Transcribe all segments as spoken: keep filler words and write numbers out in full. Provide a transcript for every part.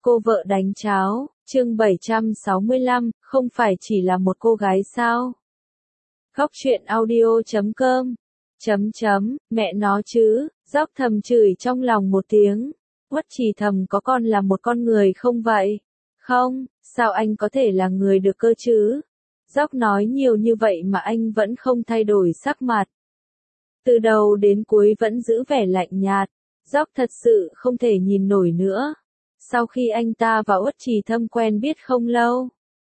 Cô vợ đánh cháo, chương bảy trăm sáu mươi lăm, không phải chỉ là một cô gái sao? Góc truyện audio chấm com, chấm chấm, mẹ nó chứ, Dóc thầm chửi trong lòng một tiếng. Uất Trì Thầm có con là một con người không vậy? Không, sao anh có thể là người được cơ chứ? Dóc nói nhiều như vậy mà anh vẫn không thay đổi sắc mặt. Từ đầu đến cuối vẫn giữ vẻ lạnh nhạt. Dóc thật sự không thể nhìn nổi nữa. Sau khi anh ta và Uất Trì Thâm quen biết không lâu,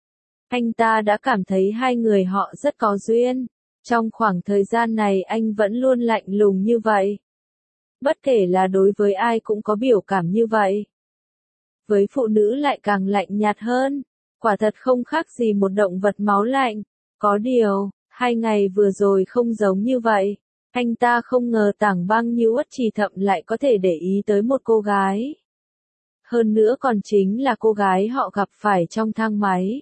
anh ta đã cảm thấy hai người họ rất có duyên. Trong khoảng thời gian này anh vẫn luôn lạnh lùng như vậy. Bất kể là đối với ai cũng có biểu cảm như vậy. Với phụ nữ lại càng lạnh nhạt hơn. Quả thật không khác gì một động vật máu lạnh. Có điều, hai ngày vừa rồi không giống như vậy. Anh ta không ngờ tảng băng như Uất Trì Thâm lại có thể để ý tới một cô gái. Hơn nữa còn chính là cô gái họ gặp phải trong thang máy.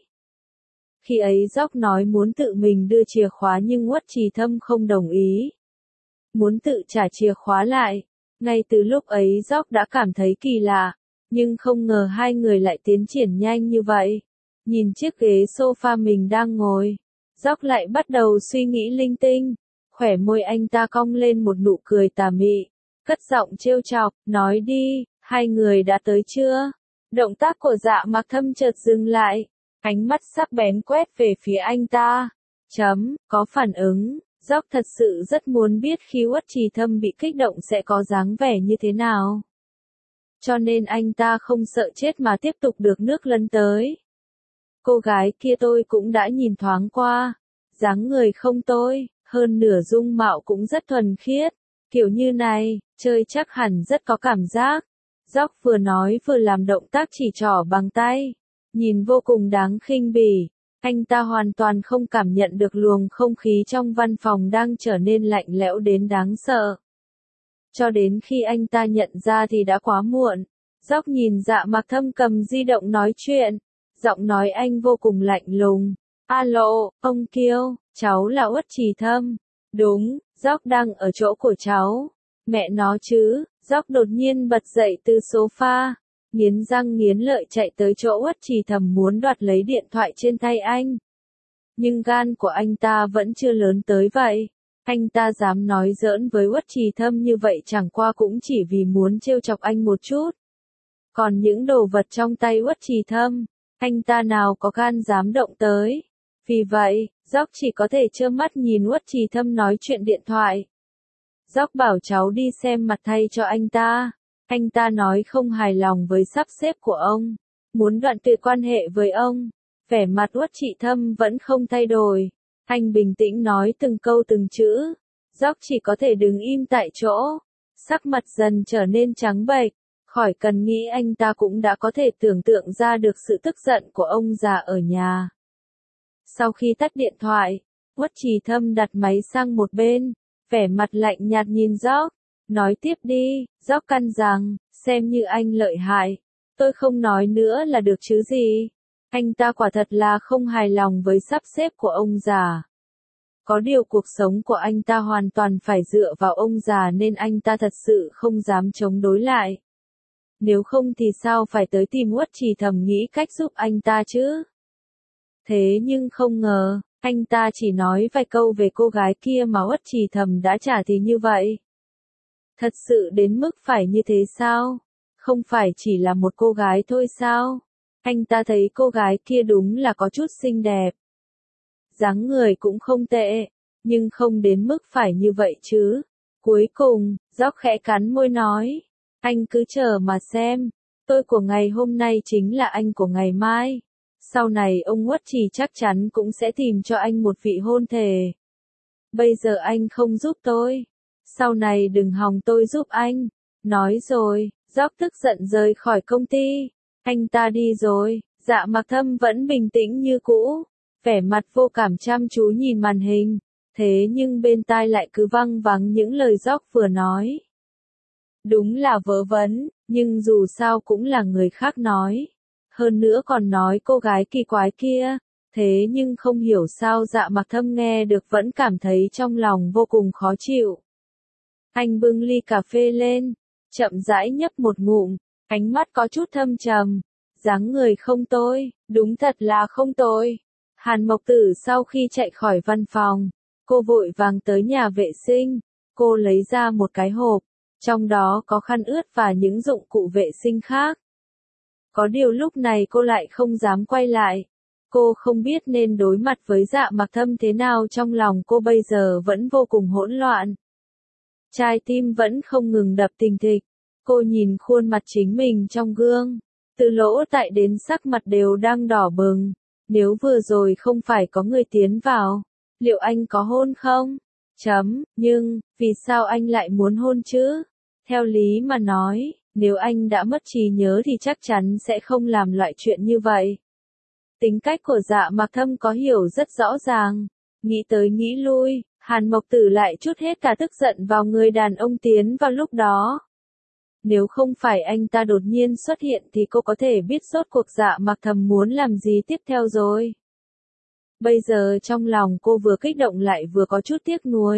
Khi ấy Dóc nói muốn tự mình đưa chìa khóa nhưng Uất Trì Thâm không đồng ý. Muốn tự trả chìa khóa lại. Ngay từ lúc ấy Dóc đã cảm thấy kỳ lạ. Nhưng không ngờ hai người lại tiến triển nhanh như vậy. Nhìn chiếc ghế sofa mình đang ngồi. Dóc lại bắt đầu suy nghĩ linh tinh. Khỏe môi anh ta cong lên một nụ cười tà mị. Cất giọng trêu chọc, nói đi, hai người đã tới chưa? Động tác của Dạ Mặc Thâm chợt dừng lại. Ánh mắt sắc bén quét về phía anh ta. Chấm, có phản ứng. Dóc thật sự rất muốn biết khi Uất Trì Thâm bị kích động sẽ có dáng vẻ như thế nào. Cho nên anh ta không sợ chết mà tiếp tục được nước lấn tới. Cô gái kia tôi cũng đã nhìn thoáng qua. Dáng người không tôi, hơn nửa dung mạo cũng rất thuần khiết. Kiểu như này, chơi chắc hẳn rất có cảm giác. Dóc vừa nói vừa làm động tác chỉ trỏ bằng tay. Nhìn vô cùng đáng khinh bỉ. Anh ta hoàn toàn không cảm nhận được luồng không khí trong văn phòng đang trở nên lạnh lẽo đến đáng sợ. Cho đến khi anh ta nhận ra thì đã quá muộn. Dóc nhìn Dạ Mặc Thâm cầm di động nói chuyện. Giọng nói anh vô cùng lạnh lùng. Alo, ông Kiêu, cháu là Uất Trì Thâm. Đúng, Dóc đang ở chỗ của cháu. Mẹ nó chứ, Dóc đột nhiên bật dậy từ sofa. Nghiến răng nghiến lợi chạy tới chỗ Uất Trì Thâm muốn đoạt lấy điện thoại trên tay anh. Nhưng gan của anh ta vẫn chưa lớn tới vậy. Anh ta dám nói giỡn với Uất Trì Thâm như vậy chẳng qua cũng chỉ vì muốn trêu chọc anh một chút. Còn những đồ vật trong tay Uất Trì Thâm, anh ta nào có gan dám động tới. Vì vậy, Dóc chỉ có thể trơ mắt nhìn Uất Trì Thâm nói chuyện điện thoại. Dóc bảo cháu đi xem mặt thay cho anh ta. Anh ta nói không hài lòng với sắp xếp của ông. Muốn đoạn tuyệt quan hệ với ông. Vẻ mặt Uất Trì Thâm vẫn không thay đổi. Anh bình tĩnh nói từng câu từng chữ. Dóc chỉ có thể đứng im tại chỗ. Sắc mặt dần trở nên trắng bệch. Khỏi cần nghĩ anh ta cũng đã có thể tưởng tượng ra được sự tức giận của ông già ở nhà. Sau khi tắt điện thoại, Uất Trì Thâm đặt máy sang một bên. Vẻ mặt lạnh nhạt nhìn Dóc. Nói tiếp đi, Dóc căn rằng, xem như anh lợi hại. Tôi không nói nữa là được chứ gì. Anh ta quả thật là không hài lòng với sắp xếp của ông già. Có điều cuộc sống của anh ta hoàn toàn phải dựa vào ông già nên anh ta thật sự không dám chống đối lại. Nếu không thì sao phải tới tìm Uất Trì Thâm nghĩ cách giúp anh ta chứ? Thế nhưng không ngờ, anh ta chỉ nói vài câu về cô gái kia mà Uất Trì Thâm đã trả thì như vậy. Thật sự đến mức phải như thế sao? Không phải chỉ là một cô gái thôi sao? Anh ta thấy cô gái kia đúng là có chút xinh đẹp. Dáng người cũng không tệ, nhưng không đến mức phải như vậy chứ. Cuối cùng, Dóc khẽ cắn môi nói. Anh cứ chờ mà xem. Tôi của ngày hôm nay chính là anh của ngày mai. Sau này ông Uất Trì chắc chắn cũng sẽ tìm cho anh một vị hôn thề. Bây giờ anh không giúp tôi. Sau này đừng hòng tôi giúp anh. Nói rồi, Dóc tức giận rời khỏi công ty. Anh ta đi rồi, Dạ Mặc Thâm vẫn bình tĩnh như cũ. Vẻ mặt vô cảm chăm chú nhìn màn hình. Thế nhưng bên tai lại cứ văng vắng những lời Dóc vừa nói. Đúng là vớ vẩn, nhưng dù sao cũng là người khác nói. Hơn nữa còn nói cô gái kỳ quái kia. Thế nhưng không hiểu sao Dạ Mặc Thâm nghe được vẫn cảm thấy trong lòng vô cùng khó chịu. Anh bưng ly cà phê lên, chậm rãi nhấp một ngụm, ánh mắt có chút thâm trầm. dáng người không tồi, đúng thật là không tồi. Hàn Mộc Tử sau khi chạy khỏi văn phòng, cô vội vàng tới nhà vệ sinh, cô lấy ra một cái hộp, trong đó có khăn ướt và những dụng cụ vệ sinh khác. Có điều lúc này cô lại không dám quay lại. Cô không biết nên đối mặt với Dạ Mặc Thâm thế nào, trong lòng cô bây giờ vẫn vô cùng hỗn loạn. Trái tim vẫn không ngừng đập thình thịch. Cô nhìn khuôn mặt chính mình trong gương, từ lỗ tai đến sắc mặt đều đang đỏ bừng. Nếu vừa rồi không phải có người tiến vào, liệu anh có hôn không? Chấm, nhưng, vì sao anh lại muốn hôn chứ? Theo lý mà nói, nếu anh đã mất trí nhớ thì chắc chắn sẽ không làm loại chuyện như vậy. Tính cách của Dạ Mặc Thâm có hiểu rất rõ ràng. Nghĩ tới nghĩ lui, Hàn Mộc Tử lại trút hết cả tức giận vào người đàn ông tiến vào lúc đó. Nếu không phải anh ta đột nhiên xuất hiện thì cô có thể biết rốt cuộc Dạ Mặc Thâm muốn làm gì tiếp theo rồi. Bây giờ trong lòng cô vừa kích động lại vừa có chút tiếc nuối.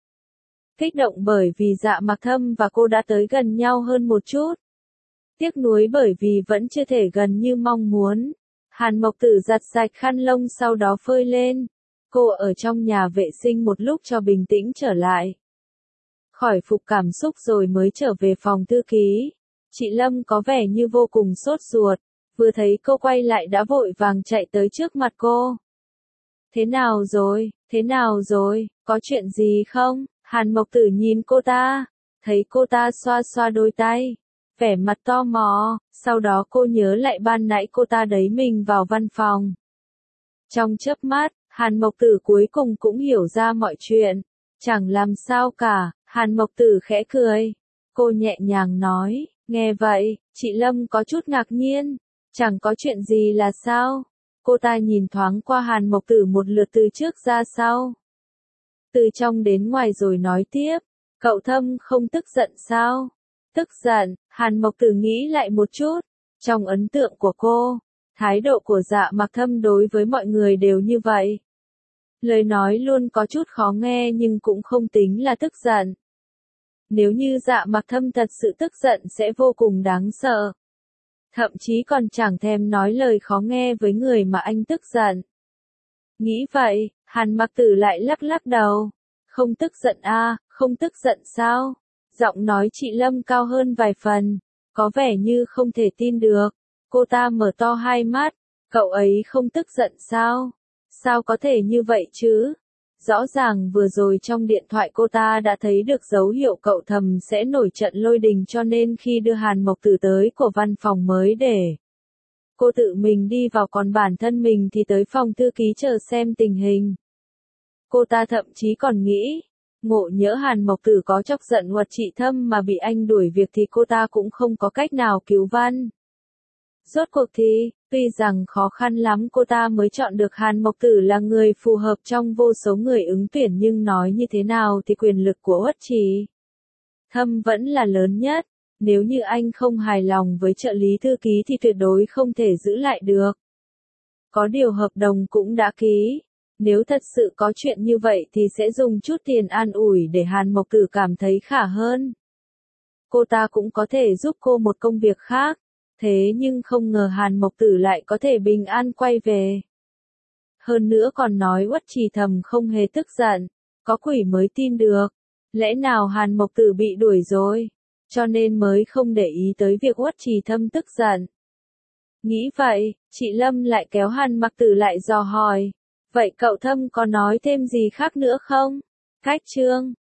Kích động bởi vì Dạ Mặc Thâm và cô đã tới gần nhau hơn một chút. Tiếc nuối bởi vì vẫn chưa thể gần như mong muốn. Hàn Mộc Tử giặt sạch khăn lông sau đó phơi lên. Cô ở trong nhà vệ sinh một lúc cho bình tĩnh trở lại. Khỏi phục cảm xúc rồi mới trở về phòng thư ký. Chị Lâm có vẻ như vô cùng sốt ruột. Vừa thấy cô quay lại đã vội vàng chạy tới trước mặt cô. Thế nào rồi, thế nào rồi, có chuyện gì không? Hàn Mộc Tử nhìn cô ta, thấy cô ta xoa xoa đôi tay, vẻ mặt tò mò, sau đó cô nhớ lại ban nãy cô ta đẩy mình vào văn phòng. Trong chớp mắt, Hàn Mộc Tử cuối cùng cũng hiểu ra mọi chuyện, chẳng làm sao cả, Hàn Mộc Tử khẽ cười. Cô nhẹ nhàng nói, nghe vậy, chị Lâm có chút ngạc nhiên, chẳng có chuyện gì là sao? Cô ta nhìn thoáng qua Hàn Mộc Tử một lượt từ trước ra sau. Từ trong đến ngoài rồi nói tiếp, cậu Thâm không tức giận sao? Tức giận, Hàn Mộc Tử nghĩ lại một chút, trong ấn tượng của cô, thái độ của Dạ Mặc Thâm đối với mọi người đều như vậy. Lời nói luôn có chút khó nghe nhưng cũng không tính là tức giận. Nếu như Dạ Mặc Thâm thật sự tức giận sẽ vô cùng đáng sợ. Thậm chí còn chẳng thèm nói lời khó nghe với người mà anh tức giận. Nghĩ vậy, Hàn Mặc Tử lại lắc lắc đầu. Không tức giận à, không tức giận sao? Giọng nói chị Lâm cao hơn vài phần, có vẻ như không thể tin được. Cô ta mở to hai mắt, cậu ấy không tức giận sao? Sao có thể như vậy chứ? Rõ ràng vừa rồi trong điện thoại cô ta đã thấy được dấu hiệu cậu Thầm sẽ nổi trận lôi đình, cho nên khi đưa Hàn Mộc Tử tới của văn phòng mới để cô tự mình đi vào, còn bản thân mình thì tới phòng thư ký chờ xem tình hình. Cô ta thậm chí còn nghĩ, ngộ nhỡ Hàn Mộc Tử có chọc giận Uất Trị Thâm mà bị anh đuổi việc thì cô ta cũng không có cách nào cứu văn. Rốt cuộc thì, tuy rằng khó khăn lắm cô ta mới chọn được Hàn Mộc Tử là người phù hợp trong vô số người ứng tuyển, nhưng nói như thế nào thì quyền lực của Uất Trị Thâm vẫn là lớn nhất. Nếu như anh không hài lòng với trợ lý thư ký thì tuyệt đối không thể giữ lại được. Có điều hợp đồng cũng đã ký. Nếu thật sự có chuyện như vậy thì sẽ dùng chút tiền an ủi để Hàn Mộc Tử cảm thấy khá hơn. Cô ta cũng có thể giúp cô một công việc khác. Thế nhưng không ngờ Hàn Mộc Tử lại có thể bình an quay về. Hơn nữa còn nói Uất Trì Thầm không hề tức giận. Có quỷ mới tin được. Lẽ nào Hàn Mộc Tử bị đuổi rồi? Cho nên mới không để ý tới việc Uất Trì Thâm tức giận. Nghĩ vậy, chị Lâm lại kéo Hàn Mặc Tử lại dò hỏi. Vậy cậu Thâm có nói thêm gì khác nữa không? Cách chương